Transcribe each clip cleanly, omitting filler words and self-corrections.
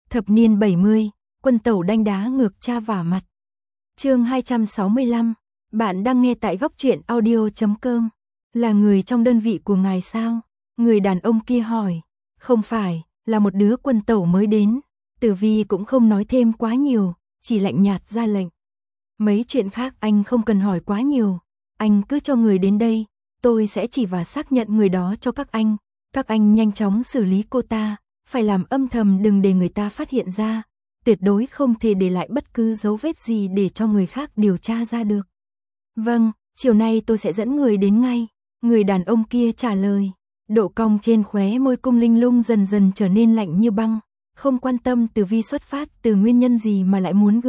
Thập niên 70, quân tẩu đanh đá ngược cha vả mặt. Chương 265, bạn đang nghe tại góc truyện audio.com. Là người trong đơn vị của ngài sao? Người đàn ông kia hỏi. Không phải, là một đứa quân tẩu mới đến. Tử Vi cũng không nói thêm quá nhiều, chỉ lạnh nhạt ra lệnh. Mấy chuyện khác anh không cần hỏi quá nhiều, anh cứ cho người đến đây, tôi sẽ chỉ và xác nhận người đó cho các anh. Các anh nhanh chóng xử lý cô ta, phải làm âm thầm đừng để người ta phát hiện ra, tuyệt đối không thể để lại bất cứ dấu vết gì để cho người khác điều tra ra được. Vâng, chiều nay tôi sẽ dẫn người đến ngay, người đàn ông kia trả lời. Độ cong trên khóe môi Cung Linh Lung dần dần trở nên lạnh như băng, không quan tâm Tử Vi xuất phát từ nguyên nhân gì mà lại muốn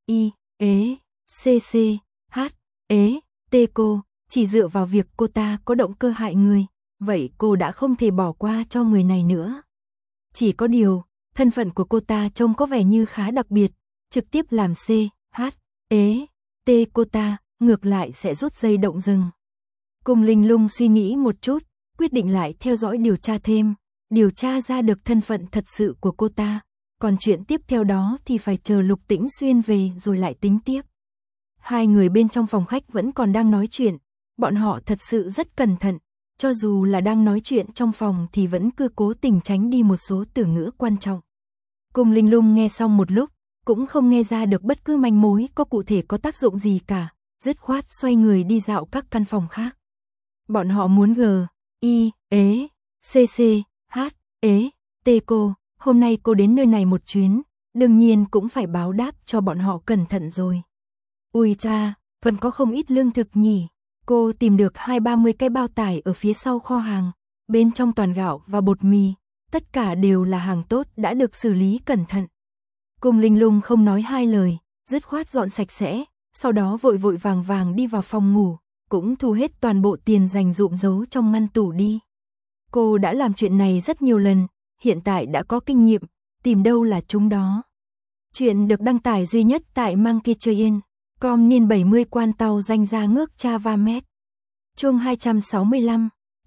T cô, chỉ dựa vào việc cô ta có động cơ hại người, vậy cô đã không thể bỏ qua cho người này nữa. Chỉ có điều, thân phận của cô ta trông có vẻ như khá đặc biệt, trực tiếp làm T cô ta, ngược lại sẽ rút dây động rừng. Cung Linh Lung suy nghĩ một chút, quyết định lại theo dõi điều tra thêm, điều tra ra được thân phận thật sự của cô ta, còn chuyện tiếp theo đó thì phải chờ Lục Tĩnh Xuyên về rồi lại tính tiếp. Hai người bên trong phòng khách vẫn còn đang nói chuyện, bọn họ thật sự rất cẩn thận, cho dù là đang nói chuyện trong phòng thì vẫn cứ cố tình tránh đi một số từ ngữ quan trọng. Cung Linh Lung nghe xong một lúc, cũng không nghe ra được bất cứ manh mối có cụ thể có tác dụng gì cả, dứt khoát xoay người đi dạo các căn phòng khác. Bọn họ muốn T cô, hôm nay cô đến nơi này một chuyến, đương nhiên cũng phải báo đáp cho bọn họ cẩn thận rồi. Ui cha, vẫn có không ít lương thực nhỉ. Cô tìm được 20-30 cái bao tải ở phía sau kho hàng, bên trong toàn gạo và bột mì, tất cả đều là hàng tốt đã được xử lý cẩn thận. Cung Linh Lung không nói hai lời, dứt khoát dọn sạch sẽ, sau đó vội vội vàng vàng đi vào phòng ngủ, cũng thu hết toàn bộ tiền dành dụm giấu trong ngăn tủ đi. Cô đã làm chuyện này rất nhiều lần, hiện tại đã có kinh nghiệm, tìm đâu là chúng đó. Chuyện được đăng tải duy nhất tại Monkeychain.com niên 70 quan tàu danh ra ngước cha va mét. Chương 265,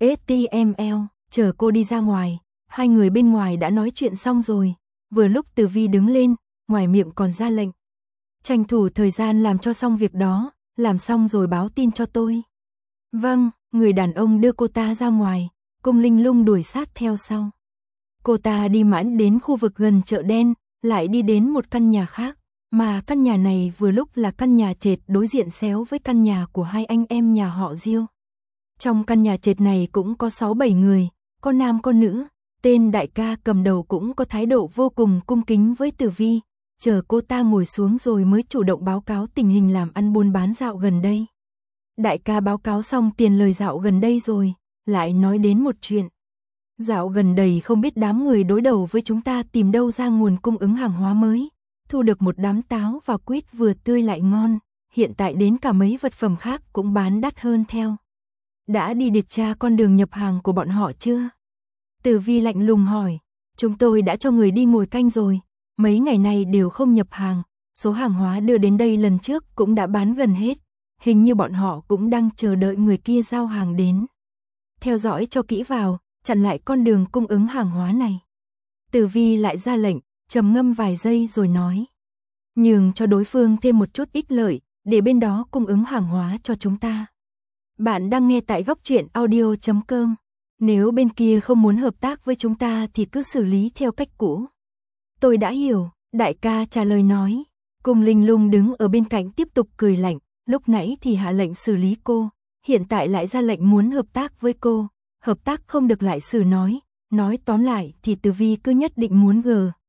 HTML, chờ cô đi ra ngoài, hai người bên ngoài đã nói chuyện xong rồi, vừa lúc Tử Vi đứng lên, ngoài miệng còn ra lệnh. Tranh thủ thời gian làm cho xong việc đó, làm xong rồi báo tin cho tôi. Vâng, người đàn ông đưa cô ta ra ngoài, Cung Linh Lung đuổi sát theo sau. Cô ta đi mãi đến khu vực gần chợ đen, lại đi đến một căn nhà khác, mà căn nhà này vừa lúc là căn nhà trệt đối diện xéo với căn nhà của hai anh em nhà họ Diêu. Trong căn nhà trệt này cũng có 6-7 người, có nam có nữ, tên đại ca cầm đầu cũng có thái độ vô cùng cung kính với Tử Vi, chờ cô ta ngồi xuống rồi mới chủ động báo cáo tình hình làm ăn buôn bán dạo gần đây. Đại ca báo cáo xong tiền lời dạo gần đây rồi, lại nói đến một chuyện. Dạo gần đây không biết đám người đối đầu với chúng ta tìm đâu ra nguồn cung ứng hàng hóa mới, thu được một đám táo và quýt vừa tươi lại ngon, hiện tại đến cả mấy vật phẩm khác cũng bán đắt hơn theo. Đã đi điều tra con đường nhập hàng của bọn họ chưa? Tử Vi lạnh lùng hỏi. Chúng tôi đã cho người đi ngồi canh rồi, mấy ngày nay đều không nhập hàng, số hàng hóa đưa đến đây lần trước cũng đã bán gần hết, hình như bọn họ cũng đang chờ đợi người kia giao hàng đến. Theo dõi cho kỹ vào, chặn lại con đường cung ứng hàng hóa này. Tử Vi lại ra lệnh, trầm ngâm vài giây rồi nói. Nhường cho đối phương thêm một chút ích lợi, để bên đó cung ứng hàng hóa cho chúng ta. Bạn đang nghe tại góc truyện audio.com. Nếu bên kia không muốn hợp tác với chúng ta thì cứ xử lý theo cách cũ. Tôi đã hiểu, đại ca trả lời nói. Cung Linh Lung đứng ở bên cạnh tiếp tục cười lạnh, lúc nãy thì hạ lệnh xử lý cô, hiện tại lại ra lệnh muốn hợp tác với cô. Hợp tác không được lại xử nói tóm lại thì Tử Vi cứ nhất định muốn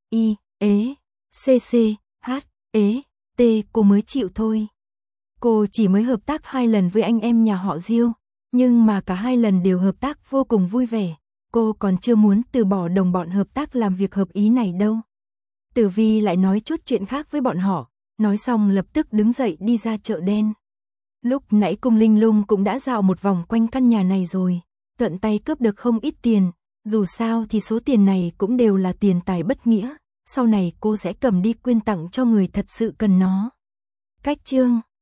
cô mới chịu thôi. Cô chỉ mới hợp tác 2 lần với anh em nhà họ Diêu, nhưng mà cả 2 lần đều hợp tác vô cùng vui vẻ, cô còn chưa muốn từ bỏ đồng bọn hợp tác làm việc hợp ý này đâu. Tử Vi lại nói chút chuyện khác với bọn họ, nói xong lập tức đứng dậy đi ra chợ đen. Lúc nãy Cung Linh Lung cũng đã dạo một vòng quanh căn nhà này rồi, thuận tay cướp được không ít tiền, dù sao thì số tiền này cũng đều là tiền tài bất nghĩa, sau này cô sẽ cầm đi quyên tặng cho người thật sự cần nó. Cách chương